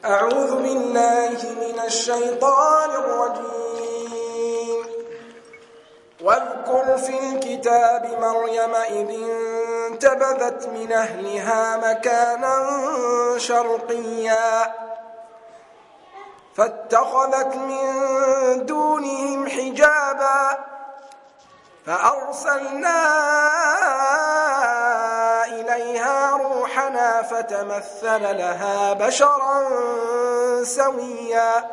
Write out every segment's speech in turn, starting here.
أعوذ بالله من الشيطان الرجيم. واذكر في الكتاب مريم إذ انتبذت من أهلها مكانا شرقيا فاتخذت من دونهم حجابا فأرسلنا إليها روحنا فتمثل لها بشرا سويا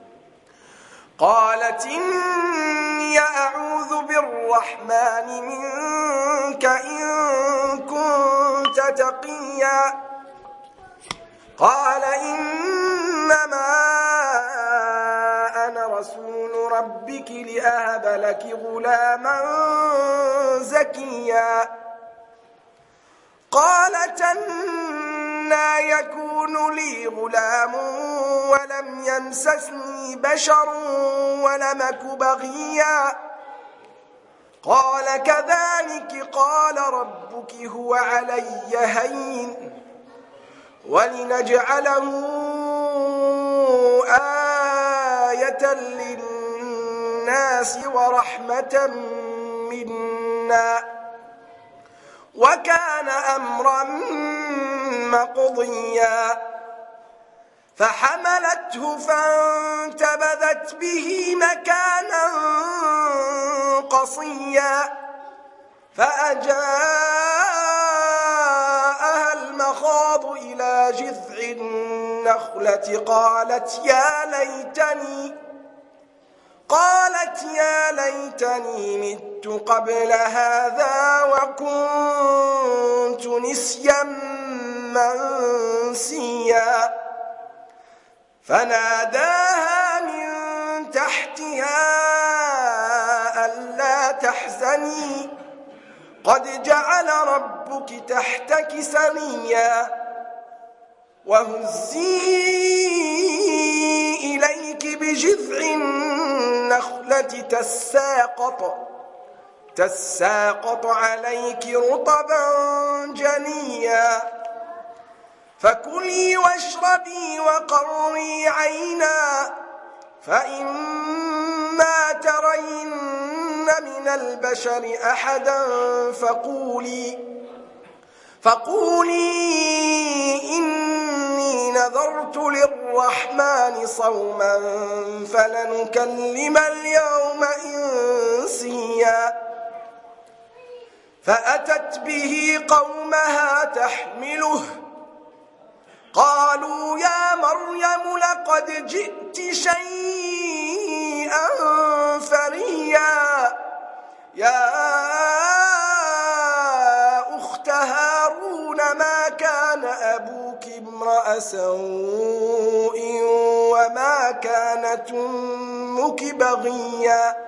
قالت إني أعوذ بالرحمن منك إن كنت تقيا قال إنما أنا رسول ربك لأهب لك غلاما زكيا قالت أنى يكون لي غلام ولم يمسسني بشر ولم أك بغيا قال كذلك قال ربك هو علي هين ولنجعله آية للناس ورحمة منا وكان أمرا مقضيا فحملته فانتبذت به مكانا قصيا فأجاءها المخاض إلى جذع النخلة قالت يا ليتني مت قبل هذا وكنت نسيا منسيا فناداها من تحتها ألا تحزني قد جعل ربك تحتك سريا وهزي إليك بجذع النخلة تساقط عليك رطبا جنيا فكلي واشربي وقري عينا فإما ترين من البشر أحدا فقولي إني نذرت للرحمن صوما فلنكلم اليوم إنسيا فأتت به قومها تحمله قالوا يا مريم لقد جئت شيئا فريا يا أخت هارون ما كان أبوك امرأ سوء وما كانت أمك بغيا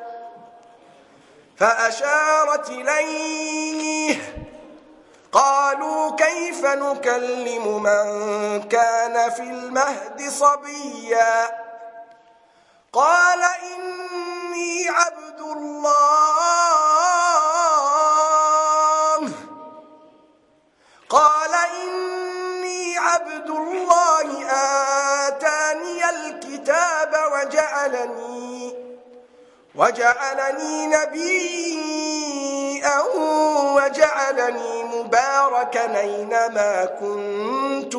فأشارت إليه قالوا كيف نكلم من كان في المهد صبيا قال إني عبد الله آتاني الكتاب وجعلني نبيا وجعلني مباركا أينما كنت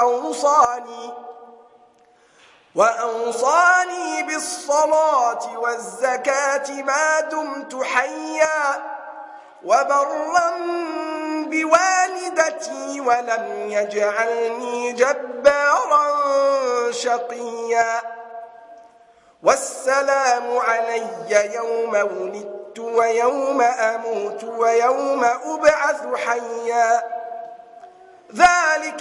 وأوصاني بالصلاة والزكاة ما دمت حيا وبرا بوالدتي ولم يجعلني جبارا شقيا والسلام علي يوم ولدت ويوم أموت ويوم أبعث حيا ذلك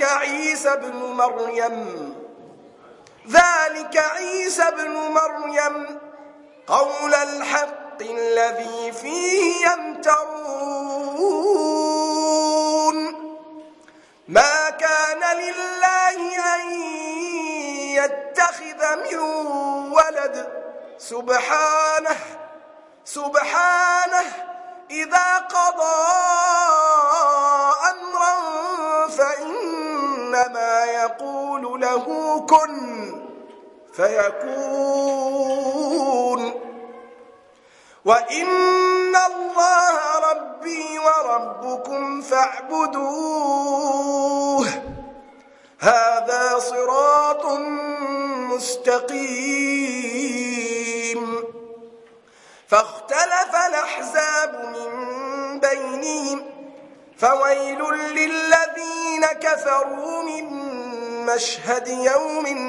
عيسى بن مريم قول الحق الذي فيه يمترون ما كان لله أن يتخذ من ولد سبحانه إذا قضى أمرا فإن إنما يقول له كن فيكون وإن الله ربي وربكم فاعبدوه هذا صراط مستقيم فاختلف الأحزاب من بينهم فويل للذين كفروا من مشهد يوم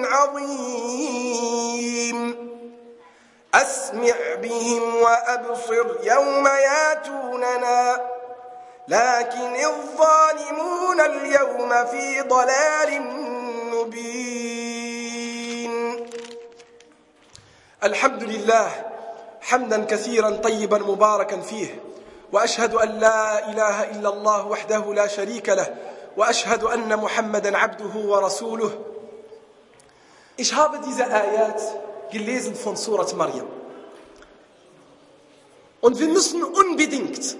عظيم أسمع بهم وأبصر يوم ياتوننا لكن الظالمون اليوم في ضلال مبين الحمد لله حمدا كثيرا طيبا مباركا فيه وأشهد أن لا إله إلا الله وحده لا شريك له وأشهد أن محمدا عبده ورسوله. Ich habe diese Ayat gelesen von Surat Maryam. Und wir müssen unbedingt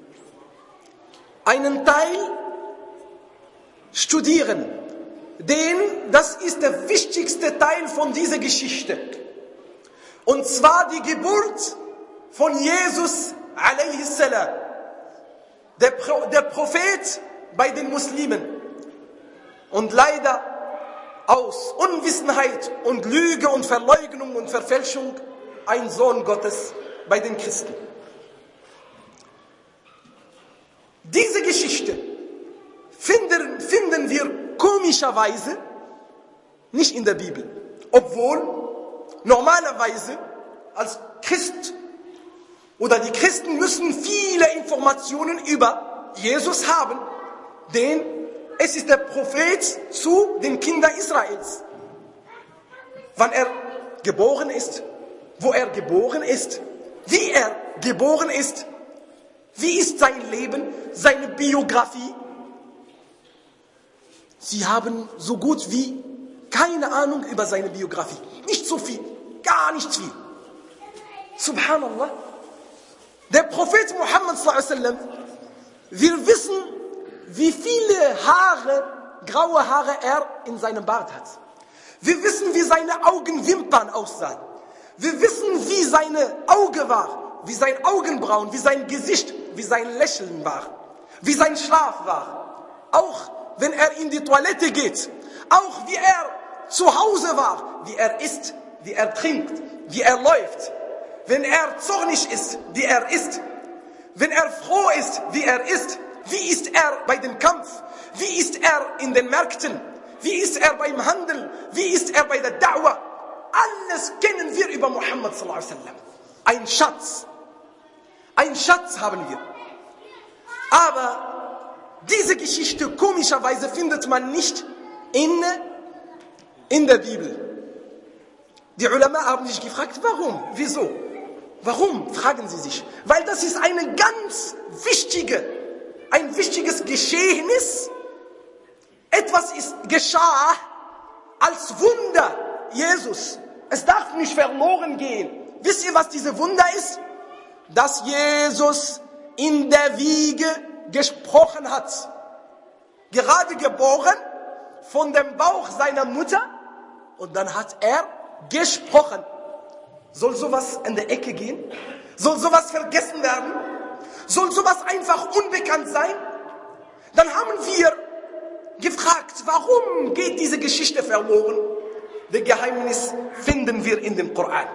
einen Teil studieren, denn das ist der wichtigste Teil von dieser Geschichte. Und zwar die Geburt von Jesus a.s. Der Prophet bei den Muslimen. Und leider aus Unwissenheit und Lüge und Verleugnung und Verfälschung ein Sohn Gottes bei den Christen. Diese Geschichte finden wir komischerweise nicht in der Bibel, obwohl normalerweise als Christ oder die Christen müssen viele Informationen über Jesus haben, denn es ist der Prophet zu den Kindern Israels. Wann er geboren ist, wo er geboren ist, wie er geboren ist, wie ist sein Leben, seine Biografie. Sie haben so gut wie keine Ahnung über seine Biografie. Nicht so viel, gar nicht viel. Subhanallah. Der Prophet Muhammad s.a.w. wir wissen, wie viele graue Haare er in seinem Bart hat. Wir wissen, wie seine Augenwimpern aussahen. Wir wissen, wie seine Auge war, wie sein Augenbrauen, wie sein Gesicht, wie sein Lächeln war, wie sein Schlaf war. Auch wenn er in die Toilette geht, auch wie er zu Hause war, wie er isst, wie er trinkt, wie er läuft. Wenn er zornig ist, wie er ist. Wenn er froh ist, wie er ist. Wie ist er bei dem Kampf? Wie ist er in den Märkten? Wie ist er beim Handel? Wie ist er bei der Da'wah? Alles kennen wir über Muhammad sallallahu alaihi wasallam. Ein Schatz. Ein Schatz haben wir. Aber diese Geschichte komischerweise findet man nicht in der Bibel. Die Ulama haben sich gefragt, warum? Wieso? Warum, fragen sie sich? Weil das ist ein wichtiges Geschehnis. Etwas geschah als Wunder Jesus. Es darf nicht verloren gehen. Wisst ihr, was diese Wunder ist? Dass Jesus in der Wiege gesprochen hat. Gerade geboren von dem Bauch seiner Mutter und dann hat er gesprochen. Soll sowas in der Ecke gehen? Soll sowas vergessen werden? Soll sowas einfach unbekannt sein? Dann haben wir gefragt, warum geht diese Geschichte verloren? Das Geheimnis finden wir in dem Koran.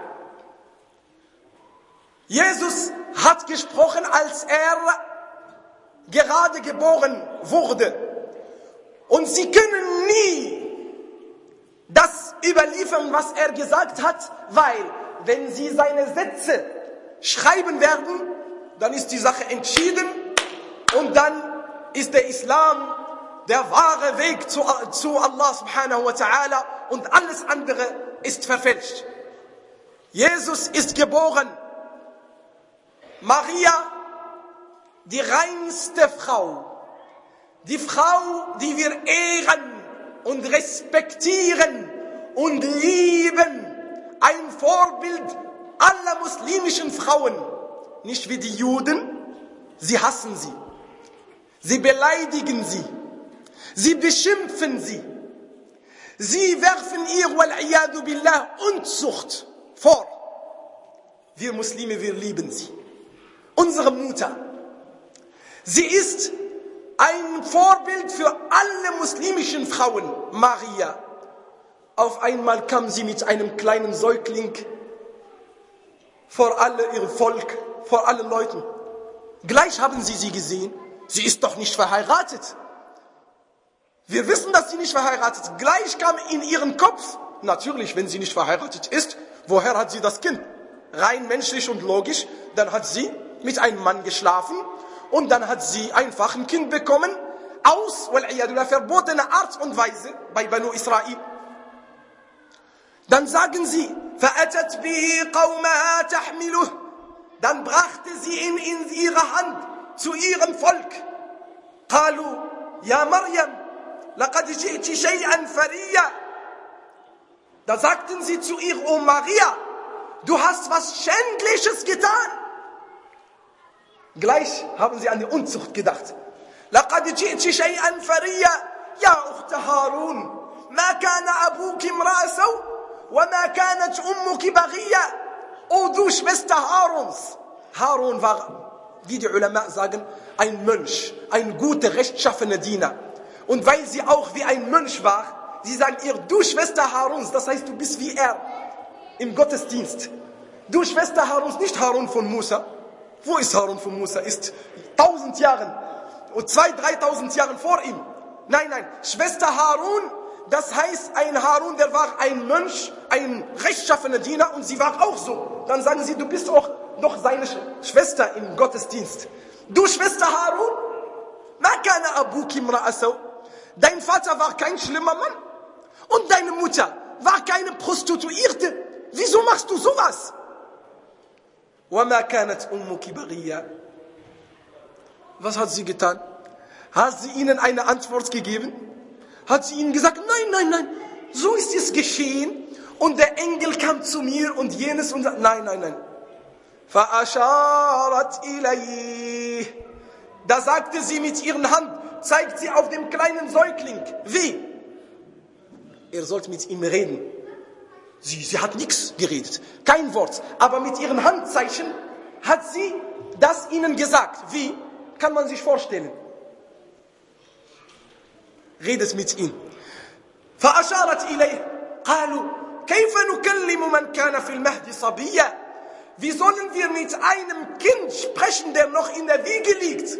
Jesus hat gesprochen, als er gerade geboren wurde. Und sie können nie das überliefern, was er gesagt hat, weil wenn sie seine Sätze schreiben werden, dann ist die Sache entschieden und dann ist der Islam der wahre Weg zu Allah subhanahu wa ta'ala und alles andere ist verfälscht. Jesus ist geboren. Maria, die reinste Frau, die Frau, die wir ehren und respektieren und lieben, ein Vorbild aller muslimischen Frauen, nicht wie die Juden, sie hassen sie, sie beleidigen sie, Sie beschimpfen sie. Sie werfen ihr, wal-iyadu billah, Unzucht vor. Wir Muslime, wir lieben sie. Unsere Mutter, sie ist ein Vorbild für alle muslimischen Frauen, Maria. Auf einmal kam sie mit einem kleinen Säugling vor alle ihr Volk, vor allen Leuten. Gleich haben sie gesehen, sie ist doch nicht verheiratet. Wir wissen, dass sie nicht verheiratet ist. Gleich kam in ihren Kopf, natürlich, wenn sie nicht verheiratet ist, woher hat sie das Kind? Rein menschlich und logisch, dann hat sie mit einem Mann geschlafen und dann hat sie einfach ein Kind bekommen, aus, wal-iyadullah, verbotener Art und Weise bei Banu Israel. Dann sagen sie, فَأَتَتْ بِهِ قَوْمَهَا تَحْمِلُهُ. Dann brachte sie ihn in ihre Hand zu ihrem Volk. قَالُوا يَا مَرْيَمْ لَقَدْ جِئْتِ شَيْئًا فَرِيًّا. Da sagten sie zu ihr, O Maria, du hast was Schändliches getan. Gleich haben sie an die Unzucht gedacht. لَقَدْ جِئْتِ شَيْئًا فَرِيًّا يَا أُخْتَ هَارُونَ مَا كَانَ أَبُوكِ امْرَأَ سَوْءٍ وَمَا كَانَتْ أُمُّكِ بَغِيًّا. O du Schwester Haruns. Harun war, wie die Ulama sagen, ein Mönch, ein guter, rechtschaffener Diener. Und weil sie auch wie ein Mönch war, sie sagen ihr, du Schwester Haruns, das heißt, du bist wie er im Gottesdienst. Du Schwester Haruns, nicht Harun von Musa. Wo ist Harun von Musa? Ist 1000 Jahren und 2.000, 3.000 Jahren vor ihm. Nein, Schwester Harun, das heißt ein Harun, der war ein Mönch, ein rechtschaffener Diener und sie war auch so. Dann sagen sie, du bist auch noch seine Schwester im Gottesdienst. Du Schwester Harun, ma kana abuki imra'a saw. Dein Vater war kein schlimmer Mann und deine Mutter war keine Prostituierte. Wieso machst du sowas? وَمَا كَانَتْ أُمُّكِ بَغِيًّا. Was hat sie getan? Hat sie ihnen eine Antwort gegeben? Hat sie ihnen gesagt, nein, so ist es geschehen und der Engel kam zu mir und jenes und nein. فَأَشَارَتْ إِلَيْهِ. Da sagte sie mit ihren Hand, zeigt sie auf dem kleinen Säugling. Wie? Er sollte mit ihm reden. Sie hat nichts geredet, kein Wort. Aber mit ihren Handzeichen hat sie das ihnen gesagt. Wie? Kann man sich vorstellen. Redet mit ihm. فَأَشَارَتْ إِلَيْهِ قَالُوا كَيْفَ نُكَلِّمُ مَنْ كَانَ فِي الْمَهْدِ صَبِيًّا. Wie sollen wir mit einem Kind sprechen, der noch in der Wiege liegt?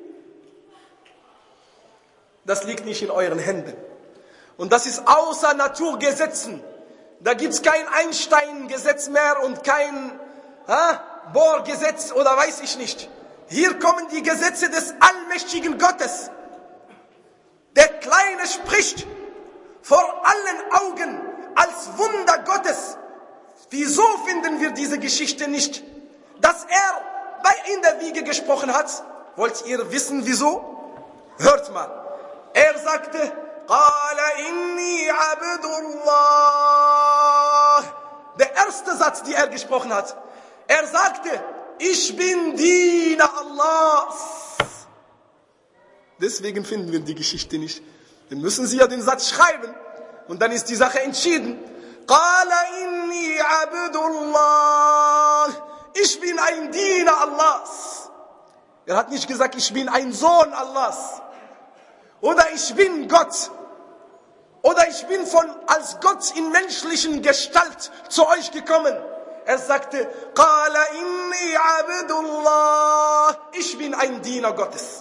Das liegt nicht in euren Händen. Und das ist außer Naturgesetzen. Da gibt es kein Einstein-Gesetz mehr und kein Bohr-Gesetz oder weiß ich nicht. Hier kommen die Gesetze des allmächtigen Gottes. Der Kleine spricht vor allen Augen als Wunder Gottes. Wieso finden wir diese Geschichte nicht? Dass er in der Wiege gesprochen hat. Wollt ihr wissen, wieso? Hört mal. Er sagte, قَالَ إِنِّي عَبْدُ اللَّهِ. Der erste Satz, den er gesprochen hat. Er sagte, ich bin Diener Allahs. Deswegen finden wir die Geschichte nicht. Wir müssen sie ja den Satz schreiben. Und dann ist die Sache entschieden. قَالَ إِنِّي عَبْدُ اللَّهِ. Ich bin ein Diener Allahs. Er hat nicht gesagt, ich bin ein Sohn Allahs. Oder ich bin Gott. Oder ich bin als Gott in menschlichen Gestalt zu euch gekommen. Er sagte, قَالَ إِنِّي عَبْدُ اللَّهِ. Ich bin ein Diener Gottes.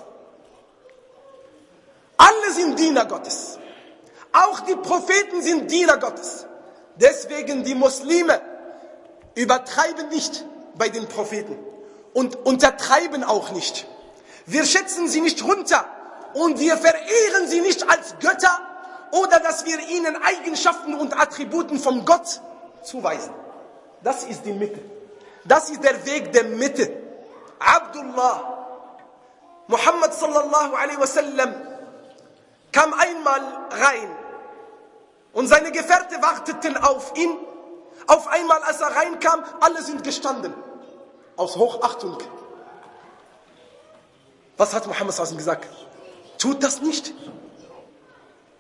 Alle sind Diener Gottes. Auch die Propheten sind Diener Gottes. Deswegen die Muslime übertreiben nicht bei den Propheten und untertreiben auch nicht. Wir schätzen sie nicht runter und wir verehren sie nicht als Götter oder dass wir ihnen Eigenschaften und Attributen von Gott zuweisen. Das ist die Mitte. Das ist der Weg der Mitte. Abdullah, Muhammad sallallahu alaihi wasallam, kam einmal rein und seine Gefährte warteten auf ihn. Auf einmal, als er reinkam, alle sind gestanden. Aus Hochachtung. Was hat Muhammad sallallahu alaihi wasallam gesagt? Tut das nicht.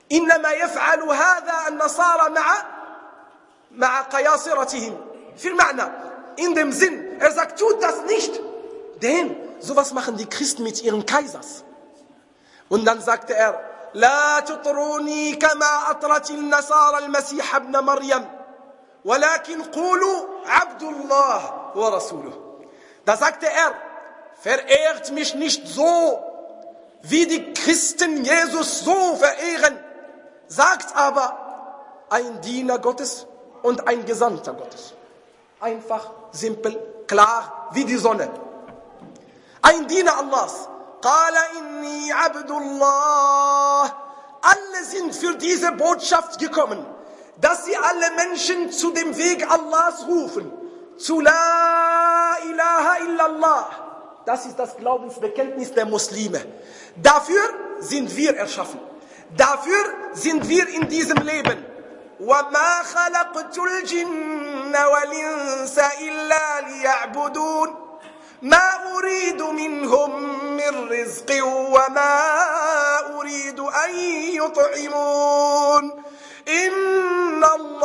إنما يفعل هذا النصارى مع قياصرتهم. Viel Ma'na. In dem Sinn, sagt, tut das nicht. Denn sowas machen die Christen mit ihren Kaisers. Und dann sagte er, لا تطروني كما أطرت النصارى المسيح ابن مريم ولكن قولوا عبد الله ورسوله. Da sagte er, verehrt mich nicht so, wie die Christen Jesus so verehren. Sagt aber, ein Diener Gottes und ein Gesandter Gottes. Einfach, simpel, klar, wie die Sonne. Ein Diener Allahs. قال إني عبد الله. Alle sind für diese Botschaft gekommen, dass sie alle Menschen zu dem Weg Allahs rufen. Zu La ilaha illallah. Das ist das Glaubensbekenntnis der Muslime. Dafür sind wir erschaffen. Dafür sind wir in diesem Leben. وَمَا خَلَقْتُ الْجِنَّ وَالْإِنسَ إِلَّا لِيَعْبُدُونَ مَا أُرِيدُ مِنْهُمْ مِنْ رِزْقٍ وَمَا أُرِيدُ أَنْ يُطْعِمُونَ إِنَّ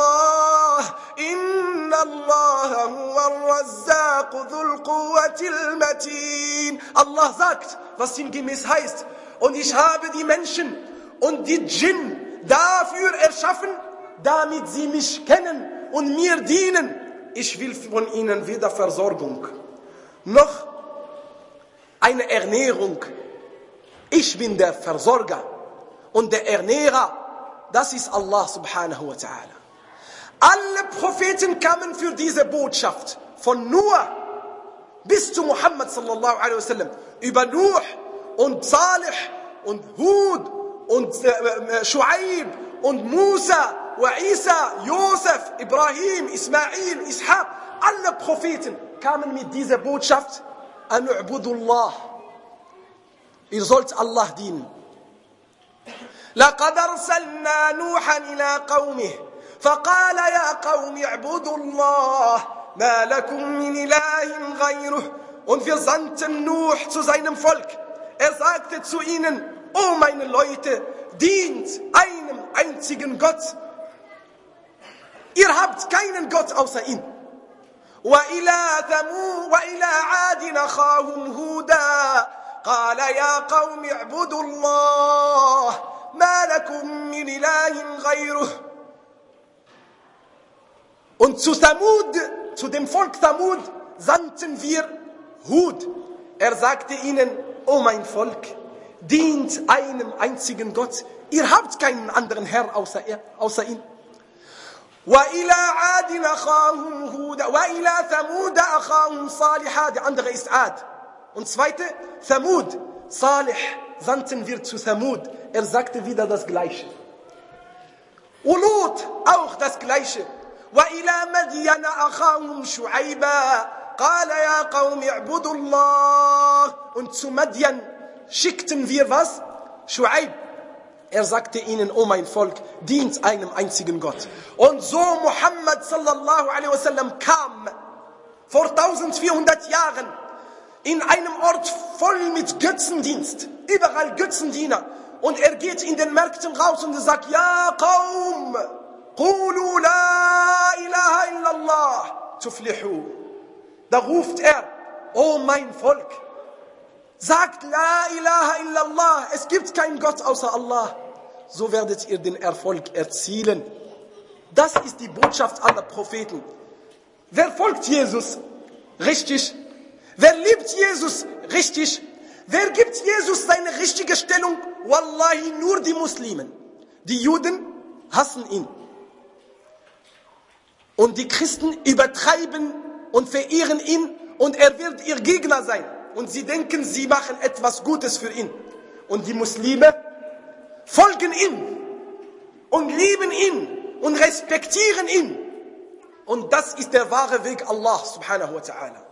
اللَّهَ هُوَ الرَّزَّاقُ ذُو الْقُوَّةِ الْمَتِينُ. Allah sagt, was sinngemäß heißt, und ich habe die Menschen und die Djinn dafür erschaffen, damit sie mich kennen und mir dienen. Ich will von ihnen weder Versorgung noch eine Ernährung. Ich bin der Versorger und der Ernährer. Das ist Allah subhanahu wa ta'ala. Alle Propheten kamen für diese Botschaft. Von Nuh bis zu Muhammad sallallahu alaihi wasallam. Über Nuh und Salih und Hud und Shu'aib und Musa und Isa, Josef, Ibrahim, Ismail, Ishaq. Alle Propheten kamen mit dieser Botschaft, an u'budullah. Ihr sollt Allah dienen. لقد أرسلنا نوحا إلى قومه فقال يا قوم اعبدوا الله ما لكم من إله غيره. Und wir sandten Nuh zu seinem Volk. Er sagte zu ihnen, o meine Leute, dient einem einzigen Gott. Ihr habt keinen Gott außer ihm. وإلى عاد أخاهم هودا قال يا قوم اعبدوا الله ما لكم من إله غيره. Und zu Thamud, zu dem Volk Thamud, sandten wir Hud. Er sagte ihnen, o mein Volk, dient einem einzigen Gott. Ihr habt keinen anderen Herr außer ihm. وإلى عاد أخاهم هودا وإلى ثمود أخاهم صالحا. Der andere ist Ad. Und zweite, Thamud. Salih sandten wir zu Thamud. Er sagte wieder das Gleiche. Lut, auch das Gleiche. وإلى مدين أخاهم شعيبا قال يا قوم اعبدوا الله. Und zu Madian schickten wir was? Shu'aib. Er sagte ihnen, o mein Volk, dient einem einzigen Gott. Und so Muhammad sallallahu alaihi wasallam kam vor 1400 Jahren in einem Ort voll mit Götzendienst. Überall Götzendiener. Und er geht in den Märkten raus und er sagt, Ja Qaum, qulu la ilaha illallah, tuflihu. Da ruft er, o mein Volk, sagt la ilaha illallah, es gibt keinen Gott außer Allah. So werdet ihr den Erfolg erzielen. Das ist die Botschaft aller Propheten. Wer folgt Jesus? Richtig. Wer liebt Jesus? Richtig. Wer gibt Jesus seine richtige Stellung? Wallahi, nur die Muslimen. Die Juden hassen ihn. Und die Christen übertreiben und verehren ihn und er wird ihr Gegner sein. Und sie denken, sie machen etwas Gutes für ihn. Und die Muslime folgen ihm und lieben ihn und respektieren ihn. Und das ist der wahre Weg Allah subhanahu wa ta'ala.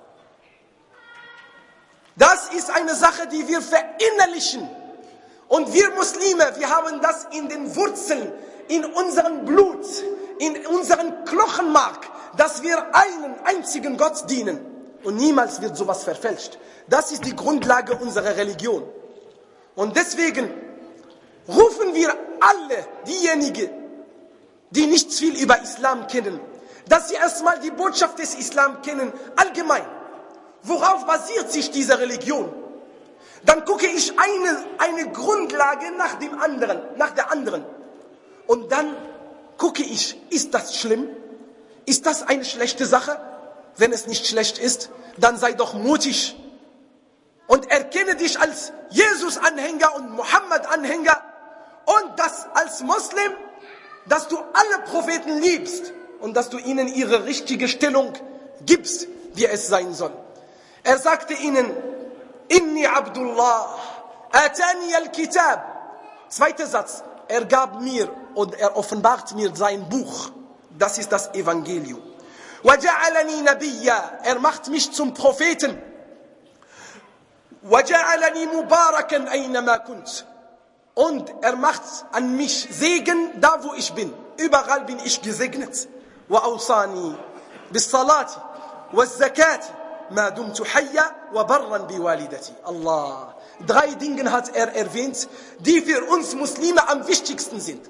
Das ist eine Sache, die wir verinnerlichen. Und wir Muslime, wir haben das in den Wurzeln, in unserem Blut, in unserem Knochenmark, dass wir einen einzigen Gott dienen. Und niemals wird sowas verfälscht. Das ist die Grundlage unserer Religion. Und deswegen rufen wir alle diejenigen, die nicht viel über Islam kennen, dass sie erstmal die Botschaft des Islam kennen, allgemein. Worauf basiert sich diese Religion? Dann gucke ich eine Grundlage nach der anderen. Und dann gucke ich, ist das schlimm? Ist das eine schlechte Sache? Wenn es nicht schlecht ist, dann sei doch mutig und erkenne dich als Jesus-Anhänger und Mohammed-Anhänger und das als Muslim, dass du alle Propheten liebst und dass du ihnen ihre richtige Stellung gibst, wie es sein soll. Er sagte ihnen, Inni Abdullah, atani al-Kitab. Zweiter Satz, er gab mir und er offenbart mir sein Buch. Das ist das Evangelium. وَجَعَلَنِي نَبِيًّا, er macht mich zum Propheten. وَجَعَلَنِي مُبَارَكًا أَيْنَمَا كُنْتُ, und er macht an mich Segen, da wo ich bin. Überall bin ich gesegnet. وَأَوْصَانِي بِالصَّلَاةِ وَالزَّكَاةِ مَا دُمْتُ حَيًّا وَبَرًّا بِوَالِدَتِي. Allah. 3 Dinge hat er erwähnt, die für uns Muslime am wichtigsten sind.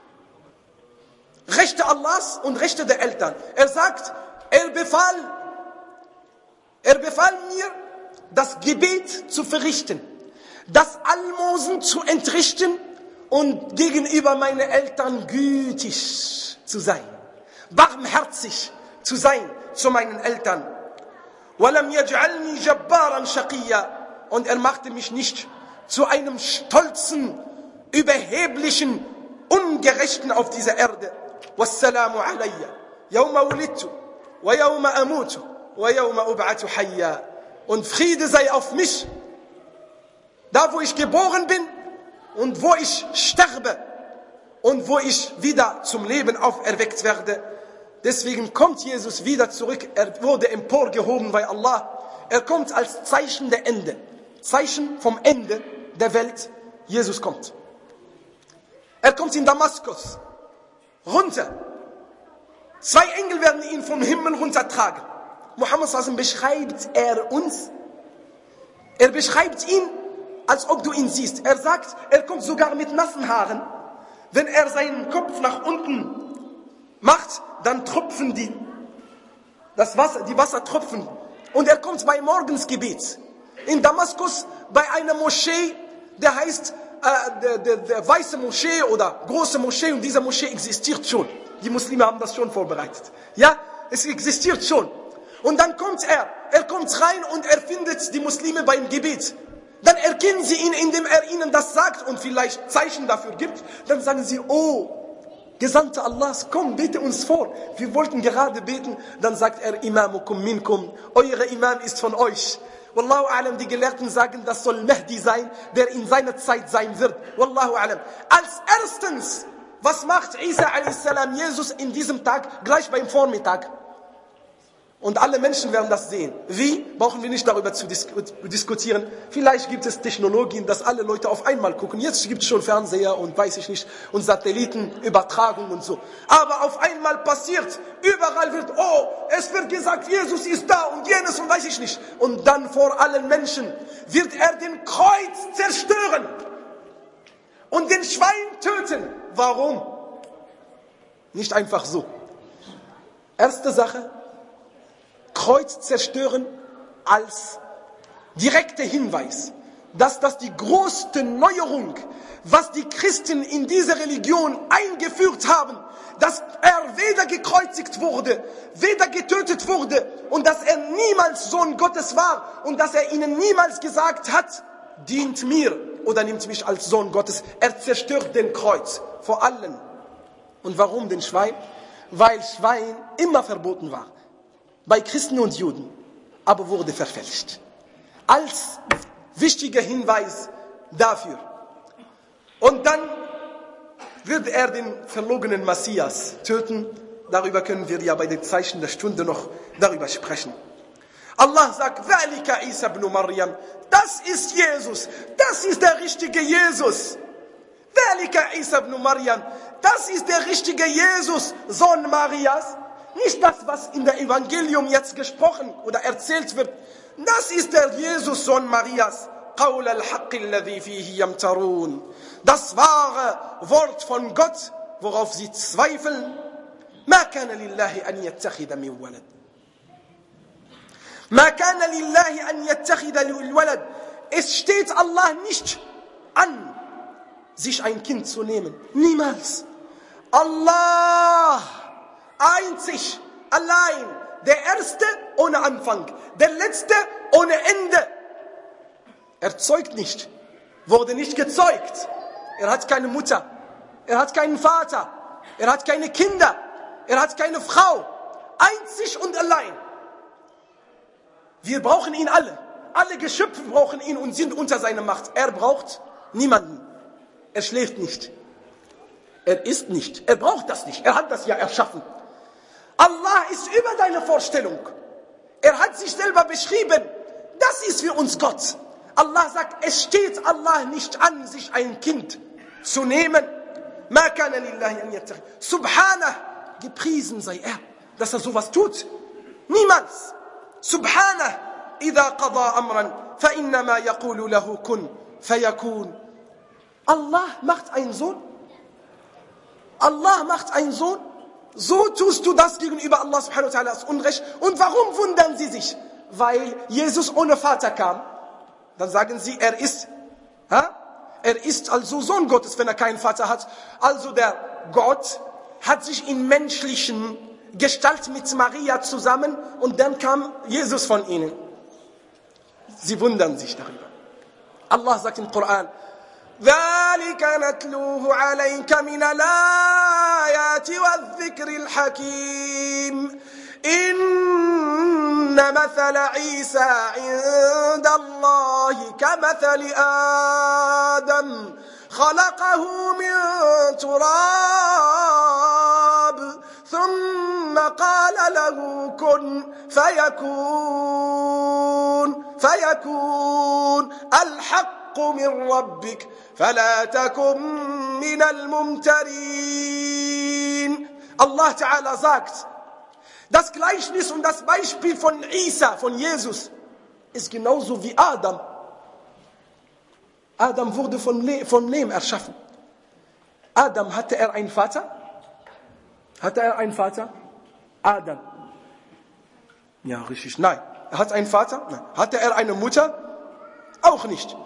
Rechte Allahs und Rechte der Eltern. Er sagt, er befahl mir, das Gebet zu verrichten, das Almosen zu entrichten und gegenüber meinen Eltern gütig zu sein, barmherzig zu sein zu meinen Eltern. وَلَمْ يَجْعَلْنِي جَبَّارًا شَقِيًّا, und er machte mich nicht zu einem stolzen, überheblichen, Ungerechten auf dieser Erde. وَالسَّلَامُ عَلَيَّ يَوْمَ وُلِدْتُ وَيَوْمَ أَمُوتُ وَيَوْمَ أُبْعَثُ حَيًّا. Und Friede sei auf mich, da wo ich geboren bin und wo ich sterbe und wo ich wieder zum Leben auferweckt werde. Deswegen kommt Jesus wieder zurück. Er wurde emporgehoben bei Allah. Er kommt als Zeichen der Ende. Zeichen vom Ende der Welt. Jesus kommt. Er kommt in Damaskus runter. 2 Engel werden ihn vom Himmel runtertragen. Muhammad sallallahu alaihi wasallam beschreibt er uns. Er beschreibt ihn, als ob du ihn siehst. Er sagt, er kommt sogar mit nassen Haaren. Wenn er seinen Kopf nach unten macht, dann tropfen die Wassertropfen. Und er kommt bei Morgensgebet in Damaskus bei einer Moschee, der heißt der Weiße Moschee oder Große Moschee, und diese Moschee existiert schon. Die Muslime haben das schon vorbereitet. Ja, es existiert schon. Und dann kommt er kommt rein und er findet die Muslime beim Gebet. Dann erkennen sie ihn, indem er ihnen das sagt und vielleicht Zeichen dafür gibt. Dann sagen sie, oh, Gesandter Allahs, komm, bete uns vor. Wir wollten gerade beten. Dann sagt er, Imamukum minkum, eure Imam ist von euch. Wallahu alam, die Gelehrten sagen, das soll Mahdi sein, der in seiner Zeit sein wird. Wallahu alam. Als erstens, was macht Isa a.s. Jesus in diesem Tag, gleich beim Vormittag? Und alle Menschen werden das sehen. Wie? Brauchen wir nicht darüber zu diskutieren. Vielleicht gibt es Technologien, dass alle Leute auf einmal gucken. Jetzt gibt es schon Fernseher und weiß ich nicht, und Satellitenübertragung und so. Aber auf einmal passiert, überall es wird gesagt, Jesus ist da und jenes und weiß ich nicht. Und dann vor allen Menschen wird er den Kreuz zerstören und den Schwein töten. Warum? Nicht einfach so. Erste Sache, Kreuz zerstören als direkter Hinweis, dass das die größte Neuerung, was die Christen in diese Religion eingeführt haben, dass er weder gekreuzigt wurde, weder getötet wurde und dass er niemals Sohn Gottes war und dass er ihnen niemals gesagt hat, dient mir oder nimmt mich als Sohn Gottes. Er zerstört den Kreuz vor allen. Und warum den Schwein? Weil Schwein immer verboten war. Bei Christen und Juden, aber wurde verfälscht. Als wichtiger Hinweis dafür. Und dann wird er den verlogenen Messias töten. Darüber können wir ja bei den Zeichen der Stunde noch darüber sprechen. Allah sagt, ذَلِكَ عِيسَى ibn Maryam, das ist Jesus, das ist der richtige Jesus. ذَلِكَ عِيسَى ibn Maryam, das ist der richtige Jesus, Sohn Marias. Nicht das, was in der Evangelium jetzt gesprochen oder erzählt wird. Das ist der Jesus, Sohn Marias. قول الحق الذي فيه يمترون. Das wahre Wort von Gott, worauf sie zweifeln. ما كان لله أن يتخذ من ولد. ما كان لله أن يتخذ من ولد. Es steht Allah nicht an, sich ein Kind zu nehmen. Niemals. Allah, einzig, allein, der Erste ohne Anfang, der Letzte ohne Ende. Er zeugt nicht, wurde nicht gezeugt. Er hat keine Mutter, er hat keinen Vater, er hat keine Kinder, er hat keine Frau. Einzig und allein. Wir brauchen ihn alle. Alle Geschöpfe brauchen ihn und sind unter seiner Macht. Er braucht niemanden. Er schläft nicht. Er isst nicht. Er braucht das nicht. Er hat das ja erschaffen. Allah ist über deine Vorstellung. Er hat sich selber beschrieben. Das ist für uns Gott. Allah sagt, es steht Allah nicht an, sich ein Kind zu nehmen. Ma kana lillahi an yattakhidha. Subhanah, gepriesen sei er, dass er sowas tut. Niemals. Subhanah, idha qada amran, fa innama yaqulu lahu kun fayakun. Allah macht einen Sohn. Allah macht einen Sohn. So tust du das gegenüber Allah subhanahu wa ta'ala als Unrecht. Und warum wundern sie sich? Weil Jesus ohne Vater kam. Dann sagen sie, er ist also Sohn Gottes, wenn er keinen Vater hat. Also der Gott hat sich in menschlichen Gestalt mit Maria zusammen und dann kam Jesus von ihnen. Sie wundern sich darüber. Allah sagt im Koran, ذلك نتلوه عليك من الآيات والذكر الحكيم إن مثل عيسى عند الله كمثل آدم خلقه من تراب ثم قال له كن فيكون الحق من ربك فلا تكن من الممترين. Allah Ta'ala sagt, das Gleichnis und das Beispiel von Isa, von Jesus, ist genauso wie Adam. Adam wurde von Lehm erschaffen. Adam, hatte er einen Vater? Hatte er einen Vater? Adam. Ja, richtig, nein. Er hat einen Vater? Nein. Hatte er eine Mutter? Auch nicht.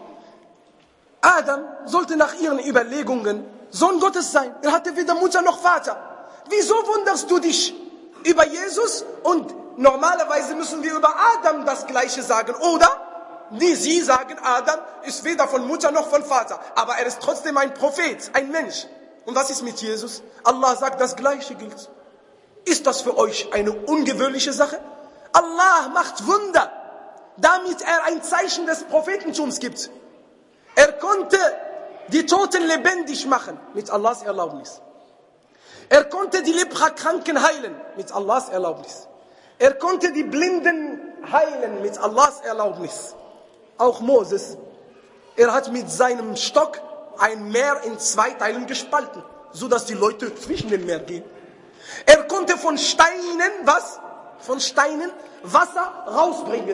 Adam sollte nach ihren Überlegungen Sohn Gottes sein. Er hatte weder Mutter noch Vater. Wieso wunderst du dich über Jesus? Und normalerweise müssen wir über Adam das Gleiche sagen, oder? Sie sagen, Adam ist weder von Mutter noch von Vater. Aber er ist trotzdem ein Prophet, ein Mensch. Und was ist mit Jesus? Allah sagt, das Gleiche gilt. Ist das für euch eine ungewöhnliche Sache? Allah macht Wunder, damit er ein Zeichen des Prophetentums gibt. Er konnte die Toten lebendig machen, mit Allahs Erlaubnis. Er konnte die Leprakranken heilen, mit Allahs Erlaubnis. Er konnte die Blinden heilen, mit Allahs Erlaubnis. Auch Moses, er hat mit seinem Stock ein Meer in 2 Teilen gespalten, sodass die Leute zwischen dem Meer gehen. Er konnte von Steinen, Von Steinen Wasser rausbringen.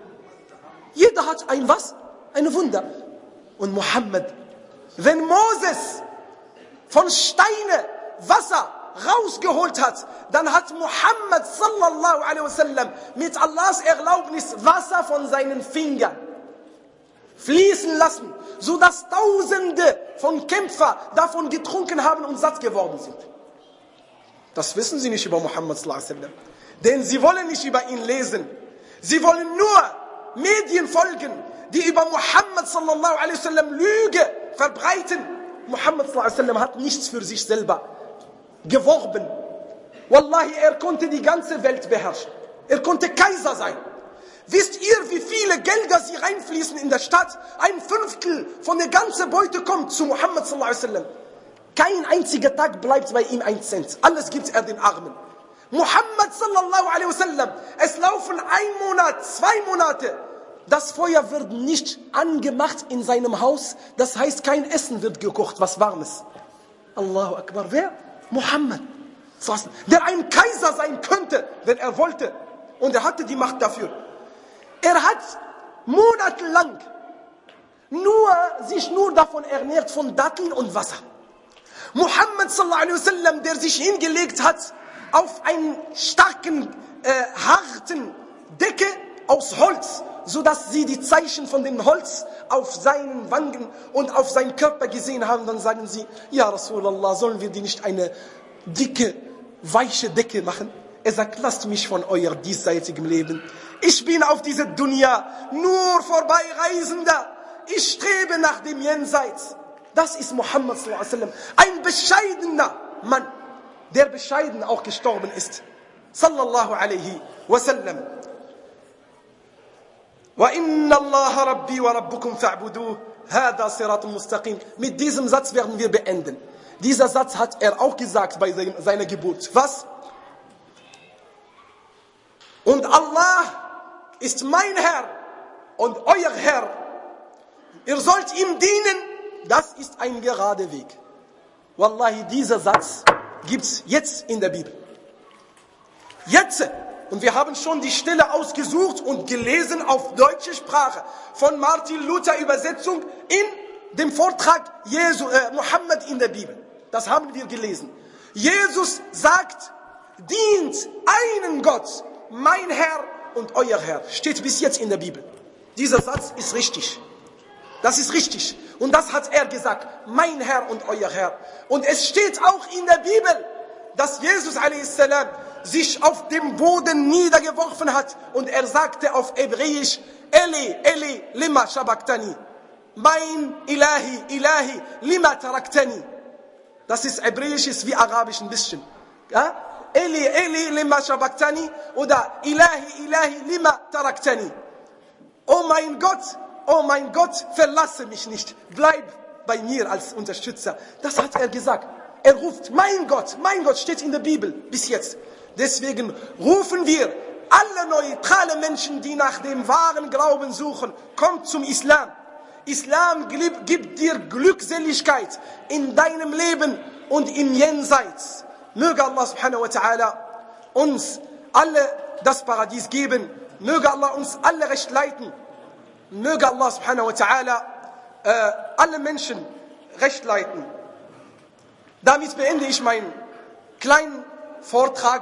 Jeder hat ein Wunder. Und Mohammed, wenn Moses von Steine Wasser rausgeholt hat, dann hat Mohammed sallallahu alaihi wasallam mit Allahs Erlaubnis Wasser von seinen Fingern fließen lassen, sodass Tausende von Kämpfern davon getrunken haben und satt geworden sind. Das wissen sie nicht über Mohammed sallallahu alaihi wasallam. Denn sie wollen nicht über ihn lesen. Sie wollen nur Medien folgen, die über Mohammed sallallahu alaihi wasallam Lüge verbreiten. Mohammed sallallahu alaihi wasallam hat nichts für sich selber geworben. Wallahi, er konnte die ganze Welt beherrschen. Er konnte Kaiser sein. Wisst ihr, wie viele Gelder sie reinfließen in der Stadt? 1/5 von der ganzen Beute kommt zu Mohammed sallallahu alaihi wasallam. Kein einziger Tag bleibt bei ihm 1 Cent. Alles gibt er den Armen. Mohammed sallallahu alaihi wasallam, es laufen 1 Monat, 2 Monate. Das Feuer wird nicht angemacht in seinem Haus. Das heißt, kein Essen wird gekocht, was Warmes. Allahu Akbar. Wer? Mohammed. Der ein Kaiser sein könnte, wenn er wollte. Und er hatte die Macht dafür. Er hat monatelang sich nur davon ernährt, von Datteln und Wasser. Muhammad sallallahu alaihi wasallam, der sich hingelegt hat auf einen starken, harten Decke aus Holz, so dass sie die Zeichen von dem Holz auf seinen Wangen und auf seinen Körper gesehen haben, dann sagen sie, ja Rasulallah, sollen wir dir nicht eine dicke, weiche Decke machen? Er sagt, lasst mich von euer diesseitigem Leben. Ich bin auf dieser Dunya nur Vorbeireisender. Ich strebe nach dem Jenseits. Das ist Muhammad sallallahu alaihi wasallam. Ein bescheidener Mann, der bescheiden auch gestorben ist. Sallallahu alaihi wasallam. وَإِنَّ اللَّهَ رَبِّي وَرَبُّكُمْ فَاعْبُدُوهُ هَذَا صِرَاطٌ مُسْتَقِيمٌ. Mit diesem Satz werden wir beenden. Dieser Satz hat er auch gesagt bei seiner Geburt. Was? Und Allah ist mein Herr und euer Herr. Ihr sollt ihm dienen. Das ist ein gerader Weg. Wallahi, dieser Satz gibt's jetzt in der Bibel. Jetzt. Und wir haben schon die Stelle ausgesucht und gelesen auf deutsche Sprache von Martin Luther Übersetzung in dem Vortrag Muhammad in der Bibel. Das haben wir gelesen. Jesus sagt, dient einen Gott, mein Herr und euer Herr. Steht bis jetzt in der Bibel. Dieser Satz ist richtig. Das ist richtig. Und das hat er gesagt, mein Herr und euer Herr. Und es steht auch in der Bibel, dass Jesus a.s. sich auf dem Boden niedergeworfen hat und er sagte auf Hebräisch, Eli, Eli, lima shabaktani. Mein Ilahi, Ilahi, lima taraktani. Das ist Hebräisch, ist wie Arabisch ein bisschen. Ja? Eli, Eli, lima shabaktani oder Ilahi, Ilahi, lima taraktani. Oh mein Gott, verlasse mich nicht. Bleib bei mir als Unterstützer. Das hat er gesagt. Er ruft, mein Gott, steht in der Bibel bis jetzt. Deswegen rufen wir alle neutrale Menschen, die nach dem wahren Glauben suchen, kommt zum Islam. Islam gibt dir Glückseligkeit in deinem Leben und im Jenseits. Möge Allah subhanahu wa ta'ala uns alle das Paradies geben. Möge Allah uns alle recht leiten. Möge Allah subhanahu wa ta'ala alle Menschen recht leiten. Damit beende ich meinen kleinen Vortrag.